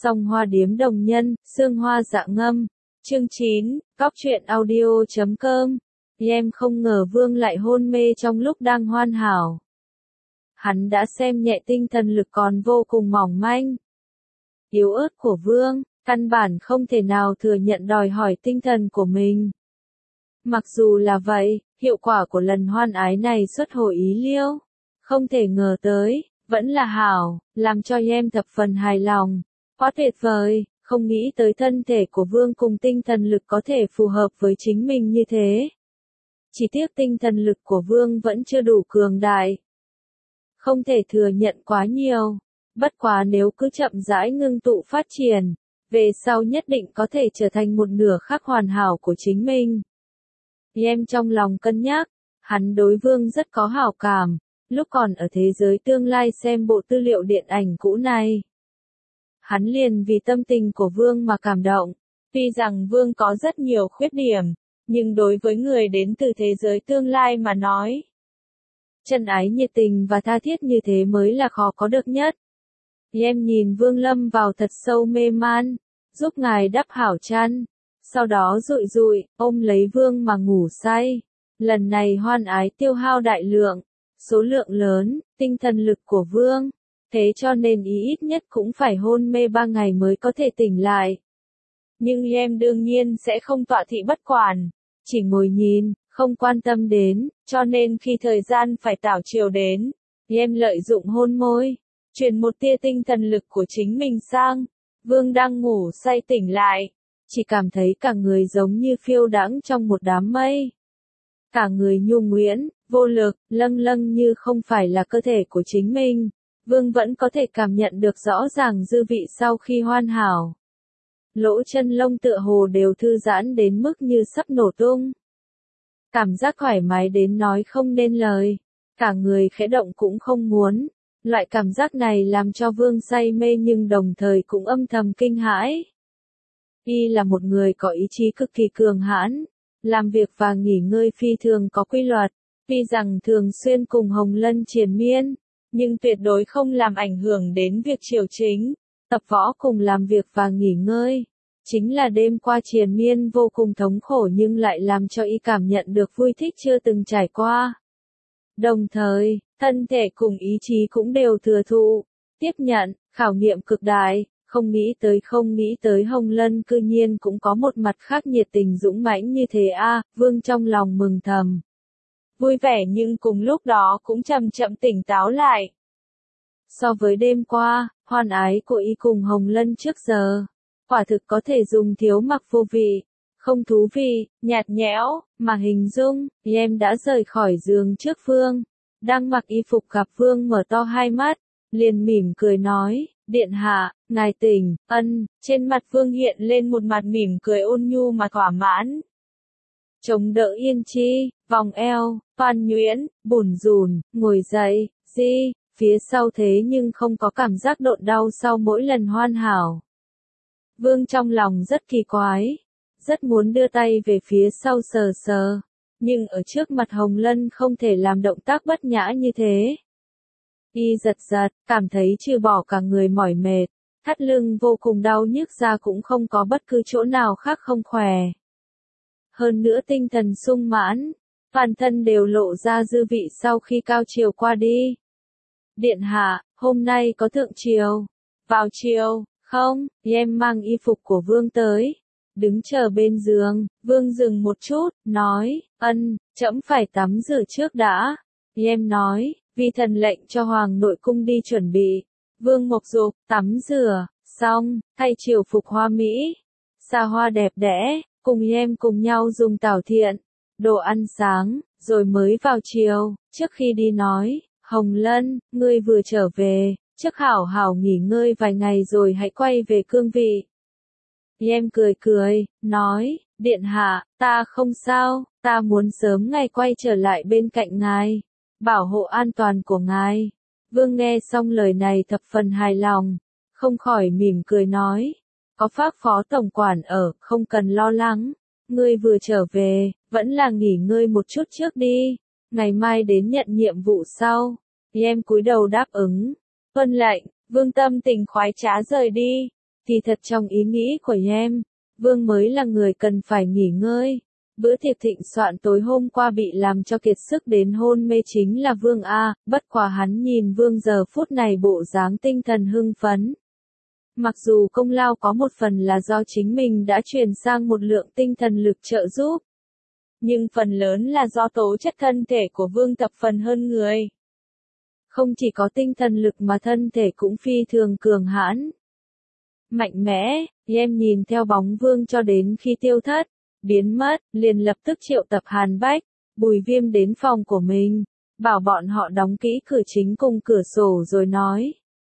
Song Hoa Điếm Đồng Nhân, Sương Hoa Dạ Ngâm. Chương 9, Cóc truyện audio.com. Em không ngờ Vương lại hôn mê trong lúc đang hoàn hảo. Hắn đã xem nhẹ tinh thần lực còn vô cùng mỏng manh, yếu ớt của Vương, căn bản không thể nào thừa nhận đòi hỏi tinh thần của mình. Mặc dù là vậy, hiệu quả của lần hoan ái này xuất hồi ý liêu. Không thể ngờ tới, vẫn là hảo, làm cho em thập phần hài lòng. Quá tuyệt vời, không nghĩ tới thân thể của Vương cùng tinh thần lực có thể phù hợp với chính mình như thế. Chỉ tiếc tinh thần lực của Vương vẫn chưa đủ cường đại. Không thể thừa nhận quá nhiều. Bất quá nếu cứ chậm rãi ngưng tụ phát triển, về sau nhất định có thể trở thành một nửa khác hoàn hảo của chính mình. Em trong lòng cân nhắc, hắn đối Vương rất có hảo cảm, lúc còn ở thế giới tương lai xem bộ tư liệu điện ảnh cũ này. Hắn liền vì tâm tình của Vương mà cảm động, tuy rằng Vương có rất nhiều khuyết điểm, nhưng đối với người đến từ thế giới tương lai mà nói, chân ái nhiệt tình và tha thiết như thế mới là khó có được nhất. Em nhìn Vương lâm vào thật sâu mê man, giúp ngài đắp hảo chăn, sau đó dụi dụi, ôm lấy Vương mà ngủ say. Lần này hoan ái tiêu hao đại lượng, số lượng lớn, tinh thần lực của Vương, thế cho nên ít nhất cũng phải hôn mê 3 ngày mới có thể tỉnh lại. Nhưng em đương nhiên sẽ không tọa thị bất quản, chỉ ngồi nhìn, không quan tâm đến, cho nên khi thời gian phải tảo chiều đến, em lợi dụng hôn môi, truyền một tia tinh thần lực của chính mình sang. Vương đang ngủ say tỉnh lại, chỉ cảm thấy cả người giống như phiêu đãng trong một đám mây. Cả người nhu nhuyễn, vô lực, lâng lâng như không phải là cơ thể của chính mình. Vương vẫn có thể cảm nhận được rõ ràng dư vị sau khi hoàn hảo. Lỗ chân lông tựa hồ đều thư giãn đến mức như sắp nổ tung. Cảm giác thoải mái đến nói không nên lời. Cả người khẽ động cũng không muốn. Loại cảm giác này làm cho Vương say mê nhưng đồng thời cũng âm thầm kinh hãi. Y là một người có ý chí cực kỳ cường hãn, làm việc và nghỉ ngơi phi thường có quy luật. Tuy rằng thường xuyên cùng Hồng Lân triền miên, nhưng tuyệt đối không làm ảnh hưởng đến việc triều chính, tập võ cùng làm việc và nghỉ ngơi. Chính là đêm qua triền miên vô cùng thống khổ nhưng lại làm cho y cảm nhận được vui thích chưa từng trải qua. Đồng thời, thân thể cùng ý chí cũng đều thừa thụ, tiếp nhận, khảo nghiệm cực đại, không nghĩ tới Hồng Lân cư nhiên cũng có một mặt khác nhiệt tình dũng mãnh như thế a. Vương trong lòng mừng thầm. Vui vẻ nhưng cùng lúc đó cũng chậm chậm tỉnh táo lại. So với đêm qua, hoan ái của y cùng Hồng Lân trước giờ, quả thực có thể dùng thiếu mặc vô vị, không thú vị, nhạt nhẽo, mà hình dung. Em đã rời khỏi giường trước Vương, đang mặc y phục gặp Vương mở to hai mắt, liền mỉm cười nói, điện hạ, ngài tỉnh. Trên mặt Vương hiện lên một mặt mỉm cười ôn nhu mà thỏa mãn. Chống đỡ yên chi, vòng eo, toan nhuyễn, bủn rủn, ngồi dậy, phía sau thế nhưng không có cảm giác độn đau sau mỗi lần hoàn hảo. Vương trong lòng rất kỳ quái, rất muốn đưa tay về phía sau sờ sờ, nhưng ở trước mặt Hồng Lân không thể làm động tác bất nhã như thế. Y giật giật, cảm thấy trừ bỏ cả người mỏi mệt, thắt lưng vô cùng đau nhức ra cũng không có bất cứ chỗ nào khác không khỏe. Hơn nữa tinh thần sung mãn, toàn thân đều lộ ra dư vị sau khi cao triều qua đi. Điện hạ, hôm nay có thượng triều, vào triều, không? Em mang y phục của Vương tới, đứng chờ bên giường. Vương dừng một chút, nói, trẫm phải tắm rửa trước đã. Em nói, vì thần lệnh cho Hoàng nội cung đi chuẩn bị. Vương mộc dục, tắm rửa, xong, thay triều phục hoa mỹ, xa hoa đẹp đẽ, cùng em cùng nhau dùng tảo thiện, đồ ăn sáng, rồi mới vào triều. Trước khi đi nói, Hồng Lân, ngươi vừa trở về, trước hảo hảo nghỉ ngơi vài ngày rồi hãy quay về cương vị. Em cười cười, nói, điện hạ, ta không sao, ta muốn sớm ngày quay trở lại bên cạnh ngài, bảo hộ an toàn của ngài. Vương nghe xong lời này thập phần hài lòng, không khỏi mỉm cười nói, có Pháp phó tổng quản ở, không cần lo lắng, ngươi vừa trở về, vẫn là nghỉ ngơi một chút trước đi, ngày mai đến nhận nhiệm vụ sau. Em cúi đầu đáp ứng, tuân lệnh. Vương tâm tình khoái trá rời đi. Thì thật trong ý nghĩ của em, Vương mới là người cần phải nghỉ ngơi. Bữa tiệc thịnh soạn tối hôm qua bị làm cho kiệt sức đến hôn mê chính là Vương A, bất quá hắn nhìn Vương giờ phút này bộ dáng tinh thần hưng phấn. Mặc dù công lao có một phần là do chính mình đã truyền sang một lượng tinh thần lực trợ giúp, nhưng phần lớn là do tố chất thân thể của Vương thập phần hơn người. Không chỉ có tinh thần lực mà thân thể cũng phi thường cường hãn. Mạnh mẽ, em nhìn theo bóng Vương cho đến khi tiêu thất, biến mất, liền lập tức triệu tập Hàn Bách, Bùi Viêm đến phòng của mình, bảo bọn họ đóng kỹ cửa chính cùng cửa sổ rồi nói.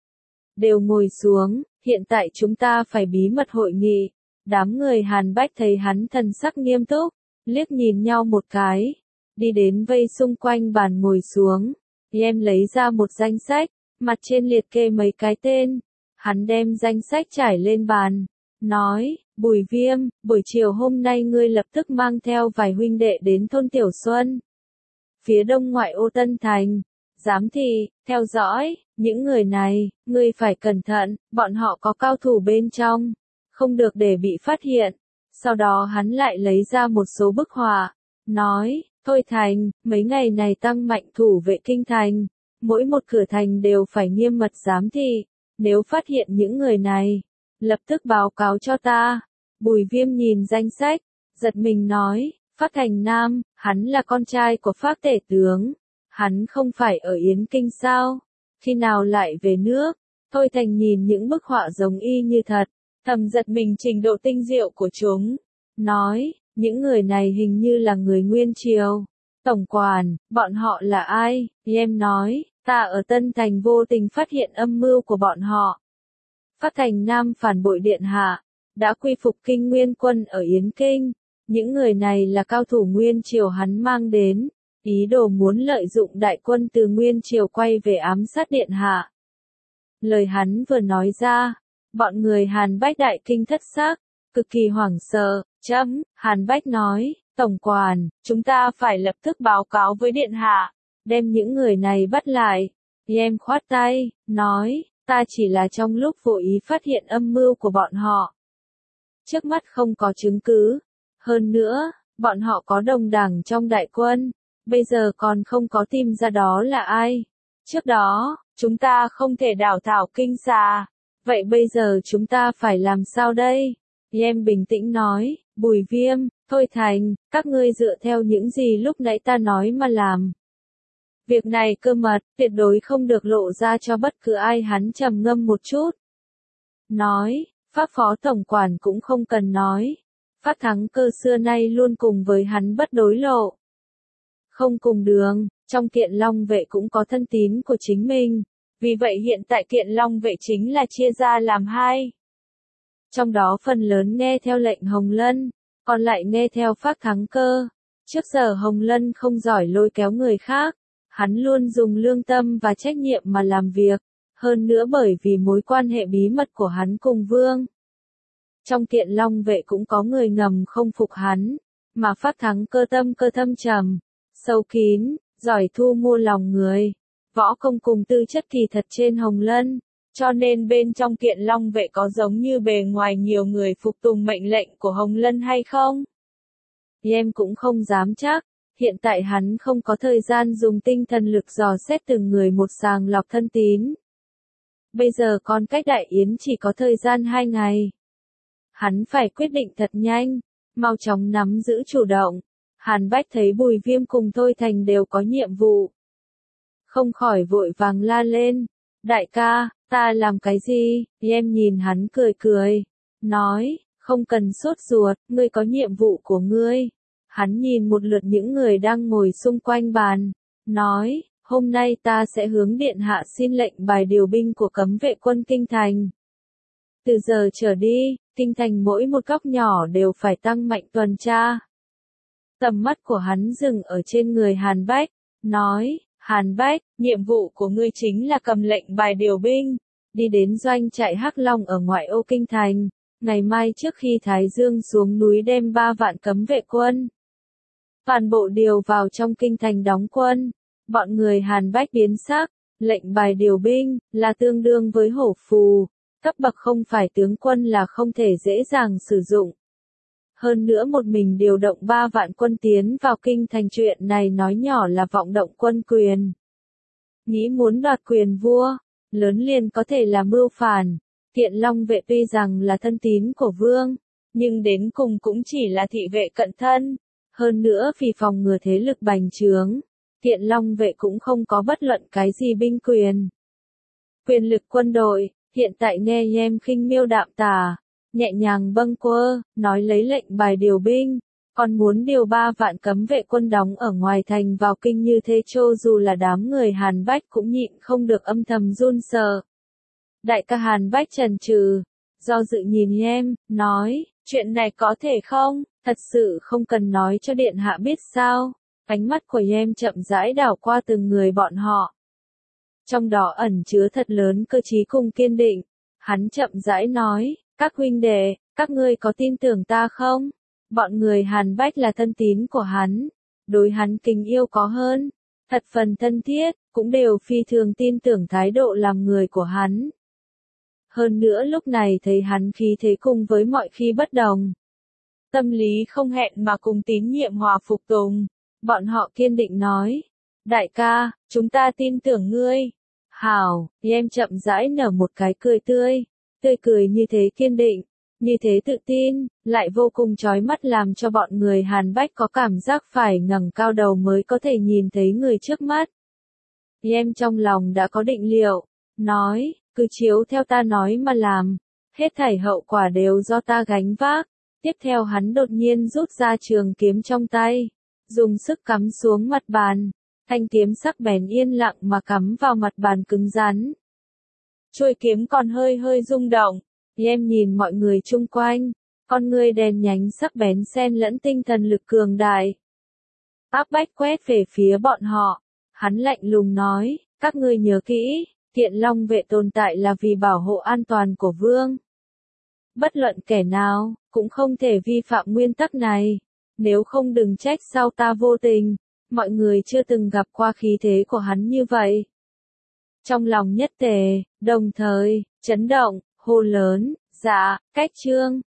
Đều ngồi xuống, hiện tại chúng ta phải bí mật hội nghị. Đám người Hàn Bách thấy hắn thần sắc nghiêm túc, liếc nhìn nhau một cái, đi đến vây xung quanh bàn ngồi xuống. Em lấy ra một danh sách, mặt trên liệt kê mấy cái tên. Hắn đem danh sách trải lên bàn, nói, Bùi Viêm, buổi chiều hôm nay ngươi lập tức mang theo vài huynh đệ đến thôn Tiểu Xuân, phía đông ngoại ô Tân Thành. Giám thị, theo dõi, những người này, ngươi phải cẩn thận, bọn họ có cao thủ bên trong, không được để bị phát hiện. Sau đó hắn lại lấy ra một số bức họa, nói, thôi thành, mấy ngày này tăng mạnh thủ vệ kinh thành, mỗi một cửa thành đều phải nghiêm mật giám thị, nếu phát hiện những người này, lập tức báo cáo cho ta. Bùi Viêm nhìn danh sách, giật mình nói, Phác Thành Nam, hắn là con trai của Phác tể tướng, hắn không phải ở Yến Kinh sao, khi nào lại về nước. Thôi Thành nhìn những bức họa giống y như thật, thầm giật mình trình độ tinh diệu của chúng, nói, những người này hình như là người Nguyên Triều. Tổng quản, bọn họ là ai? Em nói, ta ở Tân Thành vô tình phát hiện âm mưu của bọn họ. Phác Thành Nam phản bội điện hạ, đã quy phục Kinh Nguyên quân ở Yến Kinh. Những người này là cao thủ Nguyên Triều hắn mang đến, ý đồ muốn lợi dụng đại quân từ Nguyên Triều quay về ám sát điện hạ. Lời hắn vừa nói ra, bọn người Hàn Bách đại kinh thất sắc, cực kỳ hoảng sợ. Hàn Bách nói, Tổng quản, chúng ta phải lập tức báo cáo với điện hạ, đem những người này bắt lại. Em khoát tay, nói, ta chỉ là trong lúc vô ý phát hiện âm mưu của bọn họ. Trước mắt không có chứng cứ. Hơn nữa, bọn họ có đồng đảng trong đại quân, bây giờ còn không có tìm ra đó là ai. Trước đó, chúng ta không thể đào thảo kinh xà. Vậy bây giờ chúng ta phải làm sao đây? Em bình tĩnh nói, Bùi Viêm, Thôi Thành, các ngươi dựa theo những gì lúc nãy ta nói mà làm. Việc này cơ mật, tuyệt đối không được lộ ra cho bất cứ ai. Hắn trầm ngâm một chút. Nói, Pháp phó tổng quản cũng không cần nói. Pháp Thắng Cơ xưa nay luôn cùng với hắn bất đối lộ. Không cùng đường, trong Kiện Long vệ cũng có thân tín của chính mình. Vì vậy hiện tại Kiện Long vệ chính là chia ra làm hai. Trong đó phần lớn nghe theo lệnh Hồng Lân, còn lại nghe theo Pháp Thắng Cơ. Trước giờ Hồng Lân không giỏi lôi kéo người khác, hắn luôn dùng lương tâm và trách nhiệm mà làm việc, hơn nữa bởi vì mối quan hệ bí mật của hắn cùng Vương. Trong Kiện Long vệ cũng có người ngầm không phục hắn, mà Pháp Thắng Cơ thâm trầm, sâu kín, giỏi thu mua lòng người, võ công cùng tư chất kỳ thật trên Hồng Lân. Cho nên bên trong Kiện Long vệ có giống như bề ngoài nhiều người phục tùng mệnh lệnh của Hồng Lân hay không? Em cũng không dám chắc, hiện tại hắn không có thời gian dùng tinh thần lực dò xét từng người một sàng lọc thân tín. Bây giờ còn cách Đại Yến chỉ có thời gian 2 ngày. Hắn phải quyết định thật nhanh, mau chóng nắm giữ chủ động. Hàn Bách thấy Bùi Viêm cùng Thôi Thành đều có nhiệm vụ, không khỏi vội vàng la lên, đại ca, ta làm cái gì? Em nhìn hắn cười cười, nói, không cần sốt ruột, ngươi có nhiệm vụ của ngươi. Hắn nhìn một lượt những người đang ngồi xung quanh bàn, nói, hôm nay ta sẽ hướng điện hạ xin lệnh bài điều binh của cấm vệ quân Kinh Thành. Từ giờ trở đi, Kinh Thành mỗi một góc nhỏ đều phải tăng mạnh tuần tra. Tầm mắt của hắn dừng ở trên người Hàn Bách, nói, Hàn Bách, nhiệm vụ của ngươi chính là cầm lệnh bài điều binh, đi đến doanh trại Hắc Long ở ngoại ô Kinh Thành, ngày mai trước khi Thái Dương xuống núi đem 3 vạn cấm vệ quân toàn bộ điều vào trong Kinh Thành đóng quân. Bọn người Hàn Bách biến sắc, lệnh bài điều binh là tương đương với hổ phù, Cấp bậc không phải tướng quân là không thể dễ dàng sử dụng. Hơn nữa một mình điều động 3 vạn quân tiến vào kinh thành, chuyện này nói nhỏ là vọng động quân quyền. Nghĩ muốn đoạt quyền vua, lớn liền có thể là mưu phản. Thiện Long vệ tuy rằng là thân tín của vương, nhưng đến cùng cũng chỉ là thị vệ cận thân. Hơn nữa vì phòng ngừa thế lực bành trướng, Thiện Long vệ cũng không có bất luận cái gì binh quyền. Quyền lực quân đội, hiện tại nghe em khinh miêu đạm tả, nhẹ nhàng bâng quơ, nói lấy lệnh bài điều binh, còn muốn điều 3 vạn cấm vệ quân đóng ở ngoài thành vào kinh như thế, cho dù là đám người Hàn Bách cũng nhịn không được âm thầm run sợ. Đại ca Hàn Bách chần chừ, do dự nhìn em, nói, chuyện này có thể không, thật sự không cần nói cho điện hạ biết sao. Ánh mắt của em chậm rãi đảo qua từng người bọn họ. Trong đó ẩn chứa thật lớn cơ trí cùng kiên định. Hắn chậm rãi nói, các huynh đệ, các ngươi có tin tưởng ta không? Bọn người Hàn Bách là thân tín của hắn, đối hắn kính yêu có hơn, thật phần thân thiết, cũng đều phi thường tin tưởng thái độ làm người của hắn. Hơn nữa lúc này thấy hắn khí thế cùng với mọi khi bất đồng. Tâm lý không hẹn mà cùng tín nhiệm hòa phục tùng. Bọn họ kiên định nói, đại ca, chúng ta tin tưởng ngươi. Hảo, em chậm rãi nở một cái cười tươi. Tươi cười như thế kiên định, như thế tự tin, lại vô cùng chói mắt làm cho bọn người Hàn Bách có cảm giác phải ngẩng cao đầu mới có thể nhìn thấy người trước mắt. Em trong lòng đã có định liệu, nói, cứ chiếu theo ta nói mà làm, hết thảy hậu quả đều do ta gánh vác. Tiếp theo hắn đột nhiên rút ra trường kiếm trong tay, dùng sức cắm xuống mặt bàn, thanh kiếm sắc bén yên lặng mà cắm vào mặt bàn cứng rắn. Chuôi kiếm còn hơi hơi rung động, em nhìn mọi người chung quanh, con ngươi đèn nhánh sắc bén xen lẫn tinh thần lực cường đại. Áp bách quét về phía bọn họ, hắn lạnh lùng nói, các ngươi nhớ kỹ, Thiện Long vệ tồn tại là vì bảo hộ an toàn của vương. Bất luận kẻ nào, cũng không thể vi phạm nguyên tắc này, nếu không đừng trách sau ta vô tình. Mọi người chưa từng gặp qua khí thế của hắn như vậy. Trong lòng nhất tề, đồng thời, chấn động, hô lớn, dạ, cách trương.